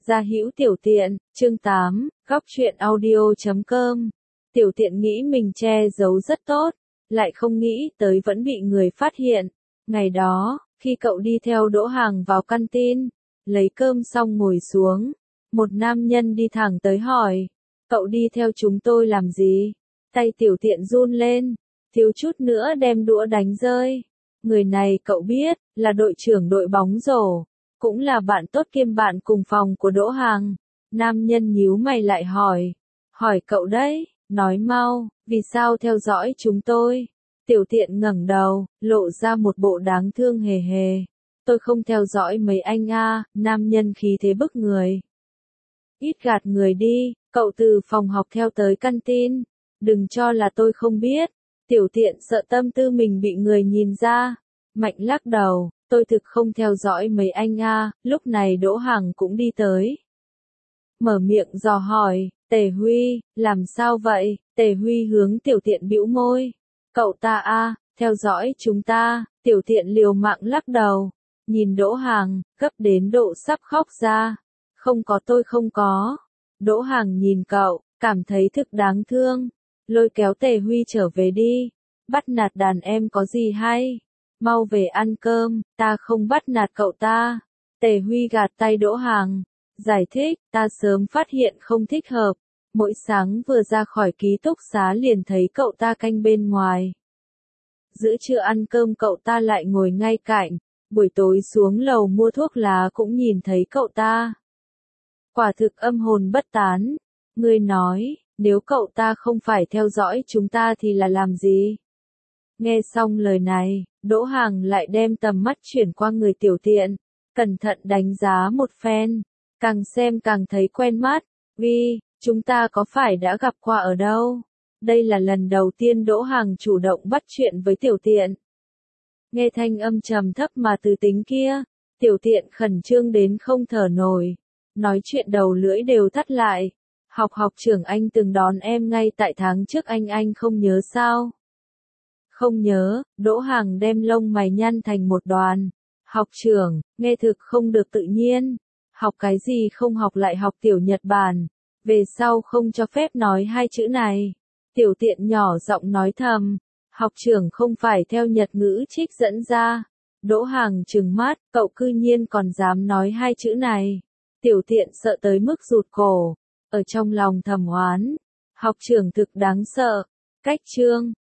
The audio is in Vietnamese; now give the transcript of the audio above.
Gia hữu tiểu tiện, chương 8, góc truyện audio.com. Tiểu tiện nghĩ mình che giấu rất tốt, lại không nghĩ tới vẫn bị người phát hiện. Ngày đó, khi cậu đi theo Đỗ Hàng vào căn tin, lấy cơm xong ngồi xuống, một nam nhân đi thẳng tới hỏi, cậu đi theo chúng tôi làm gì? Tay tiểu tiện run lên, thiếu chút nữa đem đũa đánh rơi. Người này cậu biết, là đội trưởng đội bóng rổ, cũng là bạn tốt kiêm bạn cùng phòng của Đỗ Hàng. Nam nhân nhíu mày lại hỏi cậu đấy, nói mau, vì sao theo dõi chúng tôi? Tiểu tiện ngẩng đầu, lộ ra một bộ đáng thương hề hề. Tôi không theo dõi mấy anh a. Nam nhân khí thế bức người. Ít gạt người đi, cậu từ phòng học theo tới căn tin, đừng cho là tôi không biết. Tiểu tiện sợ tâm tư mình bị người nhìn ra, mạnh lắc đầu, tôi thực không theo dõi mấy anh a. Lúc này Đỗ Hàng cũng đi tới. Mở miệng dò hỏi, Tề Huy, làm sao vậy? Tề Huy hướng tiểu tiện bĩu môi. Cậu ta a, theo dõi chúng ta. Tiểu tiện liều mạng lắc đầu, nhìn Đỗ Hàng, gấp đến độ sắp khóc ra. Không có, tôi không có. Đỗ Hàng nhìn cậu, cảm thấy thực đáng thương. Lôi kéo Tề Huy trở về đi. Bắt nạt đàn em có gì hay? Mau về ăn cơm, ta không bắt nạt cậu ta. Tề Huy gạt tay Đỗ Hàng, giải thích, ta sớm phát hiện không thích hợp. Mỗi sáng vừa ra khỏi ký túc xá liền thấy cậu ta canh bên ngoài. Giữa trưa ăn cơm cậu ta lại ngồi ngay cạnh, buổi tối xuống lầu mua thuốc lá cũng nhìn thấy cậu ta. Quả thực âm hồn bất tán. Ngươi nói, nếu cậu ta không phải theo dõi chúng ta thì là làm gì? Nghe xong lời này, Đỗ Hàng lại đem tầm mắt chuyển qua người tiểu tiện, cẩn thận đánh giá một phen, càng xem càng thấy quen mắt. Vi, chúng ta có phải đã gặp qua ở đâu? Đây là lần đầu tiên Đỗ Hàng chủ động bắt chuyện với tiểu tiện. Nghe thanh âm trầm thấp mà từ tính kia, tiểu tiện khẩn trương đến không thở nổi, nói chuyện đầu lưỡi đều thắt lại. Học trưởng anh từng đón em ngay tại tháng trước, anh không nhớ sao? Không nhớ. Đỗ Hàng đem lông mày nhăn thành một đoàn. Học trưởng, nghe thực không được tự nhiên. Học cái gì không học lại học tiểu Nhật Bản. Về sau không cho phép nói hai chữ này. Tiểu tiện nhỏ giọng nói thầm. Học trưởng không phải theo Nhật ngữ trích dẫn ra. Đỗ Hàng trừng mắt, cậu cư nhiên còn dám nói hai chữ này. Tiểu tiện sợ tới mức rụt cổ. Ở trong lòng thầm oán. Học trưởng thực đáng sợ. Cách chương.